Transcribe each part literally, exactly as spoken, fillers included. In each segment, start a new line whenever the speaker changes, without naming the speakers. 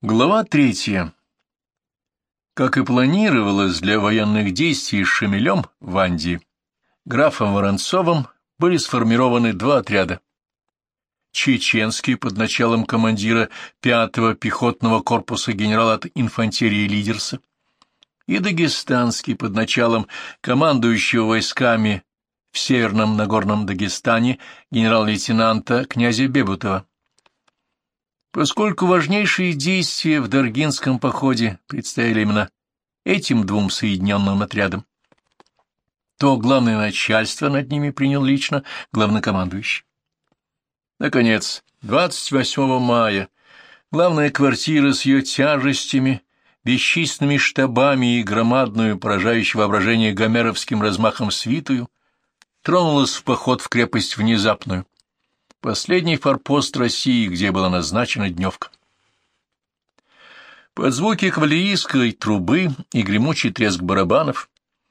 Глава третья. Как и планировалось для военных действий с Шамилем в Андии, графом Воронцовым были сформированы два отряда. Чеченский под началом командира пятого пехотного корпуса генерала от инфантерии Лидерса и дагестанский под началом командующего войсками в Северном Нагорном Дагестане генерал-лейтенанта князя Бебутова. Поскольку важнейшие действия в Даргинском походе предстояли именно этим двум соединенным отрядам, то главное начальство над ними принял лично главнокомандующий. Наконец, двадцать восьмого мая главная квартира с ее тяжестями, бесчисленными штабами и громадную, поражающую воображение гомеровским размахом свитую тронулась в поход в крепость Внезапную, последний форпост России, где была назначена дневка. Под звуки кавалерийской трубы и гремучий треск барабанов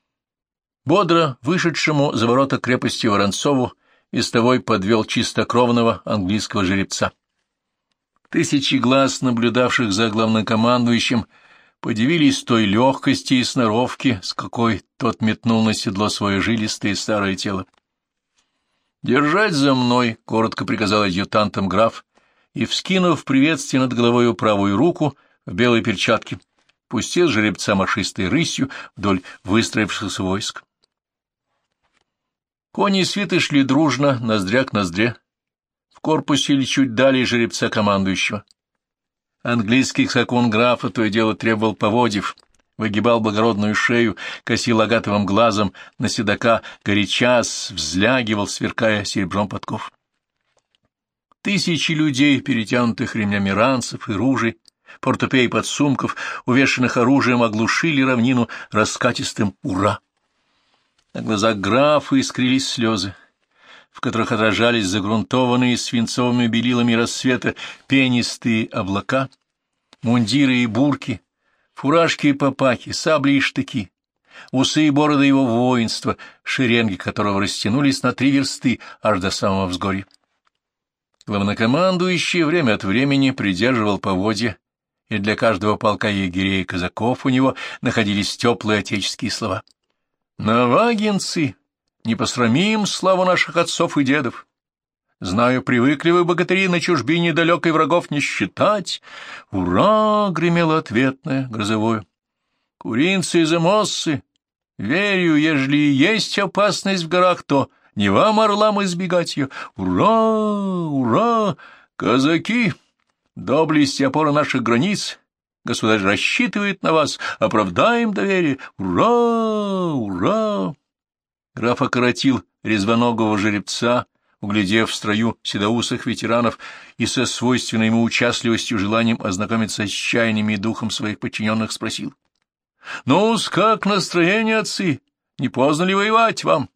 бодро вышедшему за ворота крепости Воронцову вестовой подвел чистокровного английского жеребца. Тысячи глаз, наблюдавших за главнокомандующим, подивились той легкости и сноровки, с какой тот метнул на седло свое жилистое старое тело. «Держать за мной!» — коротко приказал адъютантам граф, и, вскинув приветствие над головою правую руку в белой перчатке, пустил жеребца мошистой рысью вдоль выстроившихся войск. Кони и свиты шли дружно, ноздря к ноздре, в корпусе или чуть далее жеребца командующего. Английский скакун графа то и дело требовал поводьев, выгибал благородную шею, косил агатовым глазом на седока, горячас взлягивал, сверкая серебром подков. Тысячи людей, перетянутых ремнями ранцев и ружей, портупей и подсумков, увешанных оружием, оглушили равнину раскатистым «Ура!». На глазах графа искрились слезы, в которых отражались загрунтованные свинцовыми белилами рассвета пенистые облака, мундиры и бурки, фуражки и папахи, сабли и штыки, усы и бороды его воинства, шеренги которого растянулись на три версты аж до самого взгорья. Главнокомандующий время от времени придерживал поводья, и для каждого полка егерей и казаков у него находились теплые отеческие слова. «Навагинцы, не посрамим славу наших отцов и дедов. Знаю, привыкли вы, богатыри, на чужбине далекой врагов не считать. Ура!» — гремело ответное, грозовое. «Куринцы и замоссы, верю, ежели есть опасность в горах, то не вам, орлам, избегать ее. Ура! Ура! Казаки, доблесть и опора наших границ, государь рассчитывает на вас, оправдаем доверие. Ура! Ура!» Граф окоротил резвоногого жеребца, углядев в строю седоусых ветеранов и со свойственной ему участливостью желанием ознакомиться с чаяниями и духом своих подчиненных, спросил: «Ну-с, как настроение, отцы? Не поздно ли воевать вам?»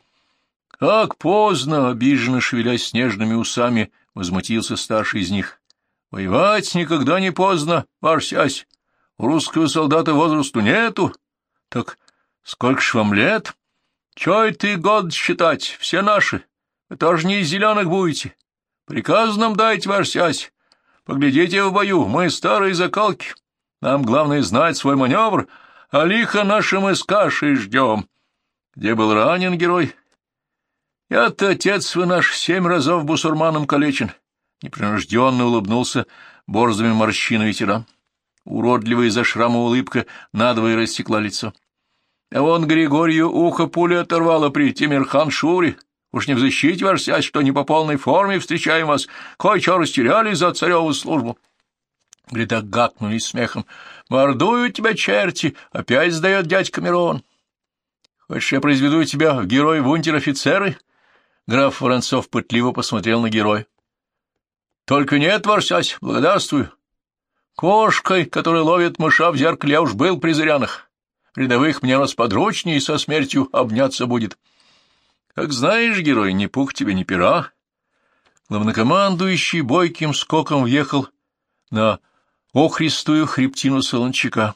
«Как поздно!» — обиженно шевелясь снежными усами, возмутился старший из них. «Воевать никогда не поздно, ваш сясь. У русского солдата возрасту нету. Так сколько ж вам лет? Чё это и год считать, все наши. Вы тоже не из зеленых будете. Приказ нам дайте, ваш сясь. Поглядите в бою, мы старые закалки. Нам главное знать свой маневр, а лихо нашим из каши ждем. Где был ранен герой? Я-то, отец вы наш, семь разов бусурманом калечен». Непринужденно улыбнулся борзыми морщинами ветеран. Уродливая из-за шрама улыбка надвое рассекла лицо. «А вон Григорию ухо пули оторвало при Тимирхан-Шуре. Уж не в защите, ваш сядь, что не по полной форме встречаем вас. Кое-что растеряли за цареву службу». Грида гакнули смехом. «Мордуют тебя черти, опять сдает дядька Мирон. Хочешь, я произведу тебя в герой в унтер-офицеры?» Граф Воронцов пытливо посмотрел на героя. «Только нет, ваш сядь, благодарствую. Кошкой, которая ловит мыша в зеркале, я уж был при зырянах. Рядовых мне расподручнее и со смертью обняться будет. Как знаешь, герой, ни пух тебе, ни пера». Главнокомандующий бойким скоком въехал на охристую хребтину солончака.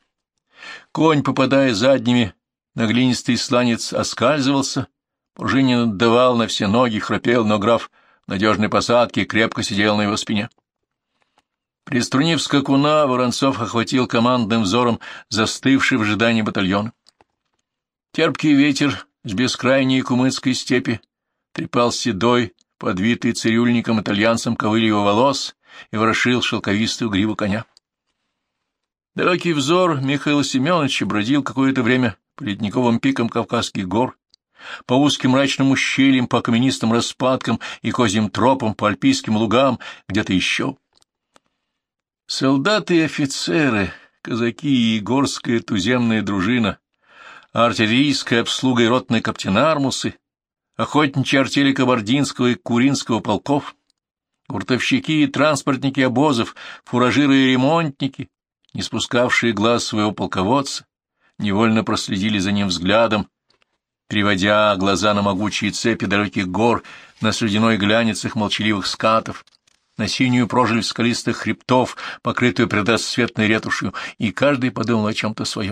Конь, попадая задними на глинистый сланец, оскальзывался, пружинин отдавал на все ноги, храпел, но граф в надежной посадке крепко сидел на его спине. Приструнив скакуна, Воронцов охватил командным взором застывший в ожидании батальон. Терпкий ветер с бескрайней кумыцкой степи трепал седой, подвитый цирюльником итальянцем ковыль его волос и ворошил шелковистую гриву коня. Далекий взор Михаила Семеновича бродил какое-то время по ледниковым пикам Кавказских гор, по узким мрачным ущельям, по каменистым распадкам и козьим тропам, по альпийским лугам, где-то еще. Солдаты и офицеры, казаки и горская туземная дружина, артиллерийская обслуга и ротные каптенармусы, охотничьи артели Кабардинского и Куринского полков, гуртовщики и транспортники обозов, фуражиры и ремонтники, не спускавшие глаз своего полководца, невольно проследили за ним взглядом, переводя глаза на могучие цепи далеких гор, на слюдяной глянец их молчаливых скатов, на синюю прожель скалистых хребтов, покрытую предрассветной ретушью, и каждый подумал о чем-то своем.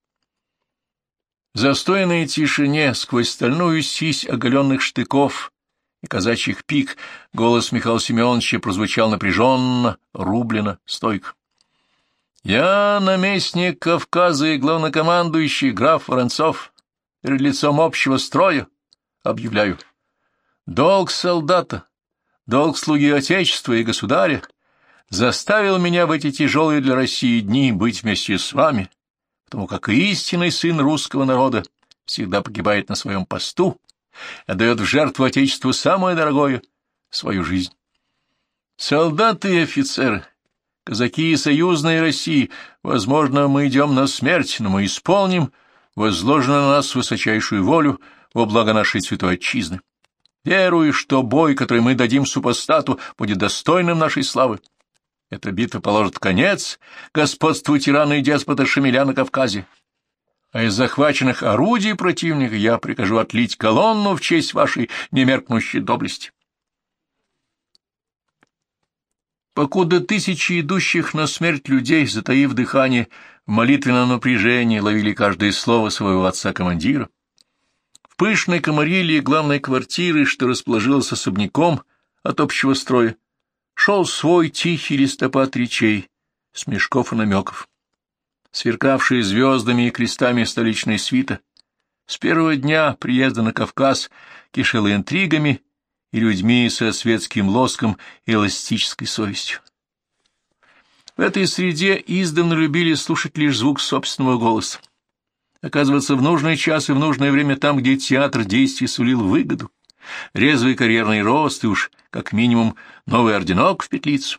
В застойной тишине, сквозь стальную сись оголенных штыков и казачьих пик, голос Михаила Семеновича прозвучал напряженно, рублено, стойко. «Я наместник Кавказа и главнокомандующий граф Воронцов, перед лицом общего строя объявляю. Долг солдата, долг слуги Отечества и государя заставил меня в эти тяжелые для России дни быть вместе с вами, потому как истинный сын русского народа всегда погибает на своем посту, отдает в жертву Отечеству самое дорогое — свою жизнь. Солдаты и офицеры, казаки и союзные России, возможно, мы идем на смерть, но мы исполним возложенную на нас высочайшую волю во благо нашей святой отчизны. Верую, что бой, который мы дадим супостату, будет достойным нашей славы. Эта битва положит конец господству тирана и деспота Шамиля на Кавказе. А из захваченных орудий противника я прикажу отлить колонну в честь вашей немеркнущей доблести. Покуда тысячи идущих на смерть людей, затаив дыхание, в молитвенном напряжении ловили каждое слово своего отца-командира, в пышной комарилье главной квартиры, что расположилась особняком от общего строя, шел свой тихий листопад речей, смешков и намеков. Сверкавшие звездами и крестами столичной свита, с первого дня приезда на Кавказ кишела интригами и людьми со светским лоском и эластической совестью. В этой среде издавна любили слушать лишь звук собственного голоса, оказываться в нужный час и в нужное время там, где театр действий сулил выгоду, резвый карьерный рост и уж, как минимум, новый орденок в петлицу.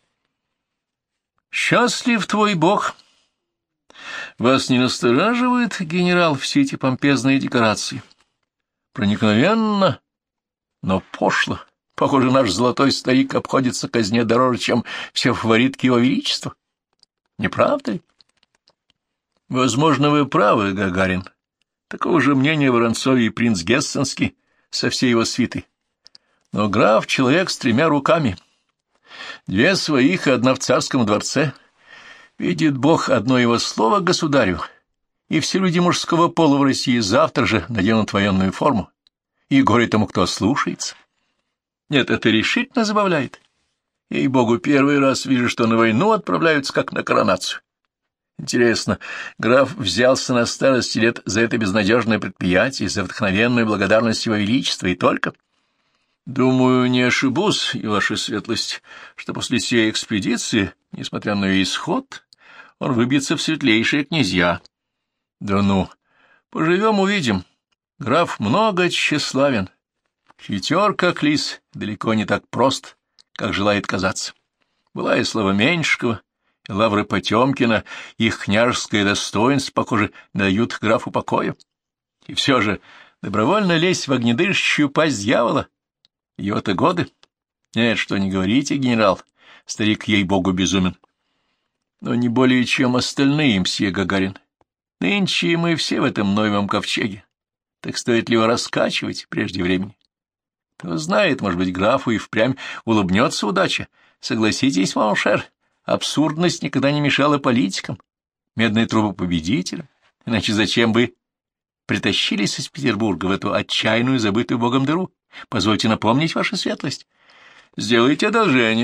«Счастлив твой бог!» Вас не настораживает, генерал, все эти помпезные декорации? Проникновенно, но пошло. Похоже, наш золотой старик обходится казне дороже, чем все фаворитки его величества. Не правда ли? Возможно, вы правы, Гагарин. Такого же мнения Воронцов и принц Гессенский со всей его свитой. Но граф — человек с тремя руками. Две своих и одна в царском дворце. Видит Бог одно его слово государю, и все люди мужского пола в России завтра же наденут военную форму, и горе тому, кто ослушается. Нет, это решительно забавляет. Ей-богу, первый раз вижу, что на войну отправляются как на коронацию. Интересно, граф взялся на старости лет за это безнадежное предприятие, за вдохновенную благодарность его величества и только? Думаю, не ошибусь, и ваша светлость, что после сей экспедиции, несмотря на ее исход, он выбьется в светлейшие князья. Да ну, поживем — увидим. Граф много тщеславен, хитер, как лис, далеко не так прост, как желает казаться. Была и слава Меньшикова, и лавры Потемкина, их княжеское достоинство, похоже, дают графу покоя. И все же добровольно лезть в огнедышащую пасть дьявола — его-то годы. Нет, что не говорите, генерал, старик, ей-богу, безумен. Но не более, чем остальные, мсье Гагарин. Нынче мы все в этом новом ковчеге. Так стоит ли его раскачивать прежде времени? Кто знает, может быть, графу и впрямь улыбнется удача. Согласитесь, моншер, абсурдность никогда не мешала политикам, медные трубы победителям. Иначе зачем бы притащились из Петербурга в эту отчаянную, забытую богом дыру? Позвольте напомнить, ваша светлость. Сделайте одолжение.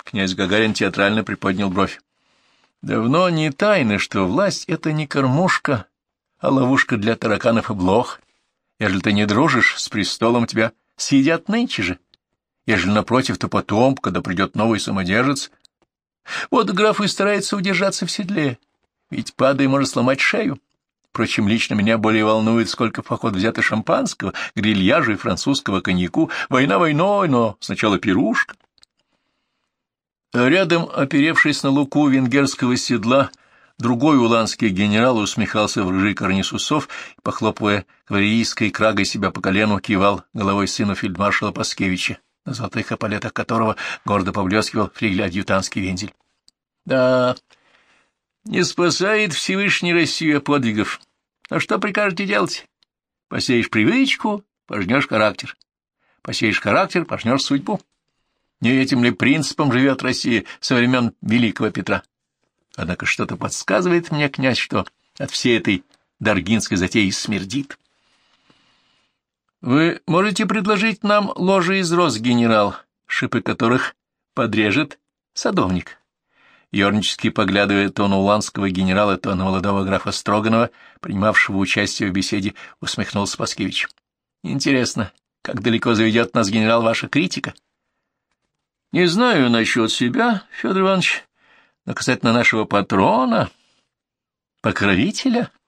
Князь Гагарин театрально приподнял бровь. Давно не тайно, что власть — это не кормушка, а ловушка для тараканов и блох. Ежели ты не дружишь с престолом, тебя съедят нынче же. Ежели напротив, то потом, когда придет новый самодержец. Вот граф и старается удержаться в седле, ведь падая может сломать шею. Впрочем, лично меня более волнует, сколько в поход взято шампанского, грильяжа и французского коньяку. Война войной, но сначала пирушка. Рядом, оперевшись на луку венгерского седла, другой уланский генерал усмехался в рыжий карниз усов и, похлопывая кавалерийской крагой себя по колену, кивал головой сыну фельдмаршала Паскевича, на золотых эполетах которого гордо поблескивал флигель-адъютантский вензель. Да, не спасает Всевышний Россию от подвигов. Но что прикажете делать? Посеешь привычку, пожнешь характер. Посеешь характер, пожнешь судьбу. Не этим ли принципом живет Россия со времен Великого Петра? Однако что-то подсказывает мне, князь, что от всей этой даргинской затеи смердит. Вы можете предложить нам ложе из роз, генерал, шипы которых подрежет садовник? Ёрнически поглядывая то на уланского генерала, то на молодого графа Строганова, принимавшего участие в беседе, усмехнулся Паскевич. Интересно, как далеко заведет нас, генерал, ваша критика? Не знаю насчет себя, Федор Иванович, но касательно нашего патрона, покровителя.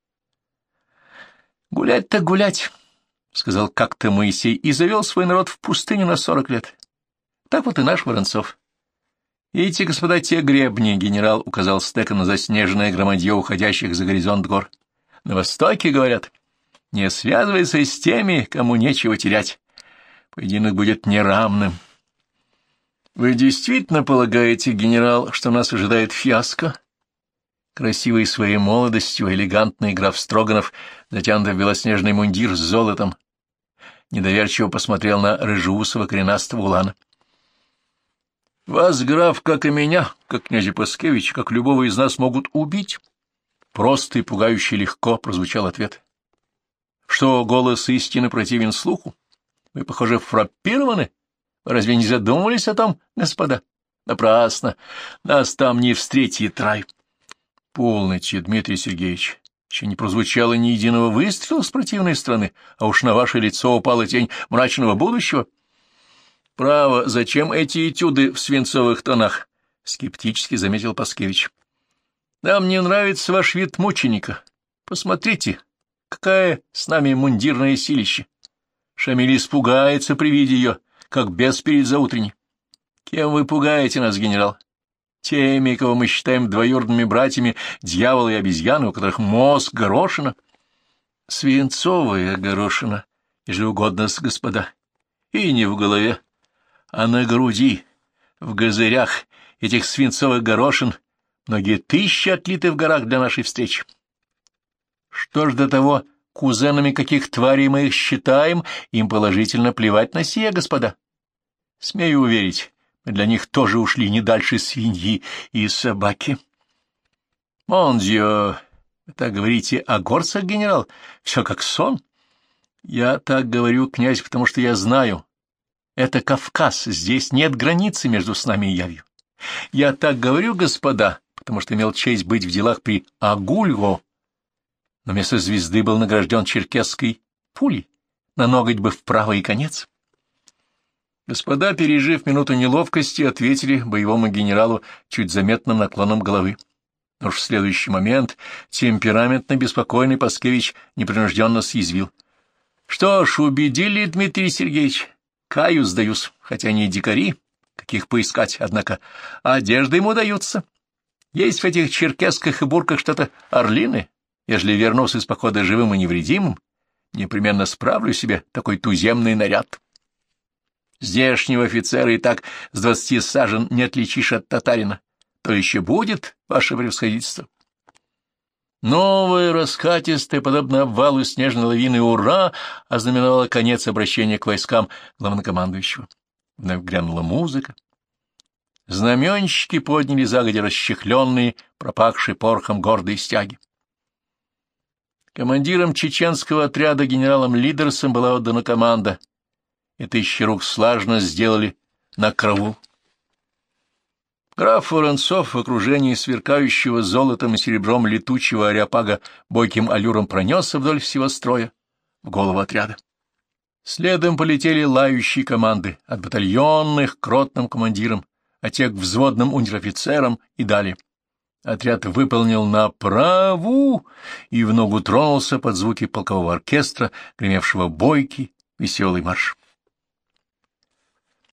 Гулять так гулять, — сказал как-то Моисей, и завел свой народ в пустыню на сорок лет. Так вот и наш Воронцов. Видите, господа, те гребни, — генерал указал стеком на заснеженное громадье уходящих за горизонт гор. На востоке, говорят, не связывайся с теми, кому нечего терять. Поединок будет неравным. Вы действительно полагаете, генерал, что нас ожидает фиаско? Красивый своей молодостью, элегантный граф Строганов, затянутый в белоснежный мундир с золотом, недоверчиво посмотрел на рыжеусого коренастого улана. Вас, граф, как и меня, как князя Паскевича, как любого из нас могут убить. Просто и пугающе легко прозвучал ответ. Что голос истины противен слуху? Вы, похоже, фраппированы? Вы разве не задумывались о том, господа? Напрасно. Нас там не встретит рай. Полноте, Дмитрий Сергеевич. Еще не прозвучало ни единого выстрела с противной стороны, а уж на ваше лицо упала тень мрачного будущего. Право, зачем эти этюды в свинцовых тонах? Скептически заметил Паскевич. Нам не нравится ваш вид мученика. Посмотрите, какая с нами мундирное силище. Шамиль испугается при виде ее, как бес перед заутренней. Кем вы пугаете нас, генерал? Теми, кого мы считаем двоюродными братьями, дьявола и обезьяны, у которых мозг горошина. Свинцовая горошина, ежеугодно, господа, и не в голове, а на груди, в газырях этих свинцовых горошин, многие тысячи отлиты в горах для нашей встречи. Что ж до того, кузенами каких тварей мы их считаем, им положительно плевать на сие, господа. Смею уверить, мы для них тоже ушли не дальше свиньи и собаки. Монзио, вы так говорите о горцах, генерал? Все как сон. Я так говорю, князь, потому что я знаю. Это Кавказ, здесь нет границы между с нами и явью. Я так говорю, господа, потому что имел честь быть в делах при Агульго, но вместо звезды был награжден черкесской пулей, на ноготь бы вправо и конец. Господа, пережив минуту неловкости, ответили боевому генералу чуть заметным наклоном головы. Но уж в следующий момент темпераментно беспокойный Паскевич непринужденно съязвил. — Что ж, убедили, Дмитрий Сергеевич. Каю сдаюсь, хотя они и дикари, каких поискать, однако одежды ему даются. Есть в этих черкесках и бурках что-то орлиное. Ежели вернусь из похода живым и невредимым, непременно справлю себе такой туземный наряд. Здешнего офицера и так с двадцати сажен не отличишь от татарина. То еще будет, ваше превосходительство. Новое раскатистое, подобно обвалу снежной лавины «Ура!» ознаменовало конец обращения к войскам главнокомандующего. Вновь грянула музыка. Знаменщики подняли загодя расчехленные, пропахшие порохом гордые стяги. Командиром чеченского отряда генералом Лидерсом была отдана команда. И тысячи рук слаженно сделали на крову. Граф Воронцов в окружении сверкающего золотом и серебром летучего ареопага бойким аллюром пронесся вдоль всего строя в голову отряда. Следом полетели лающие команды от батальонных к ротным командирам, а те к взводным унтер-офицерам и далее. Отряд выполнил направу и в ногу тронулся под звуки полкового оркестра, гремевшего бойкий веселый марш.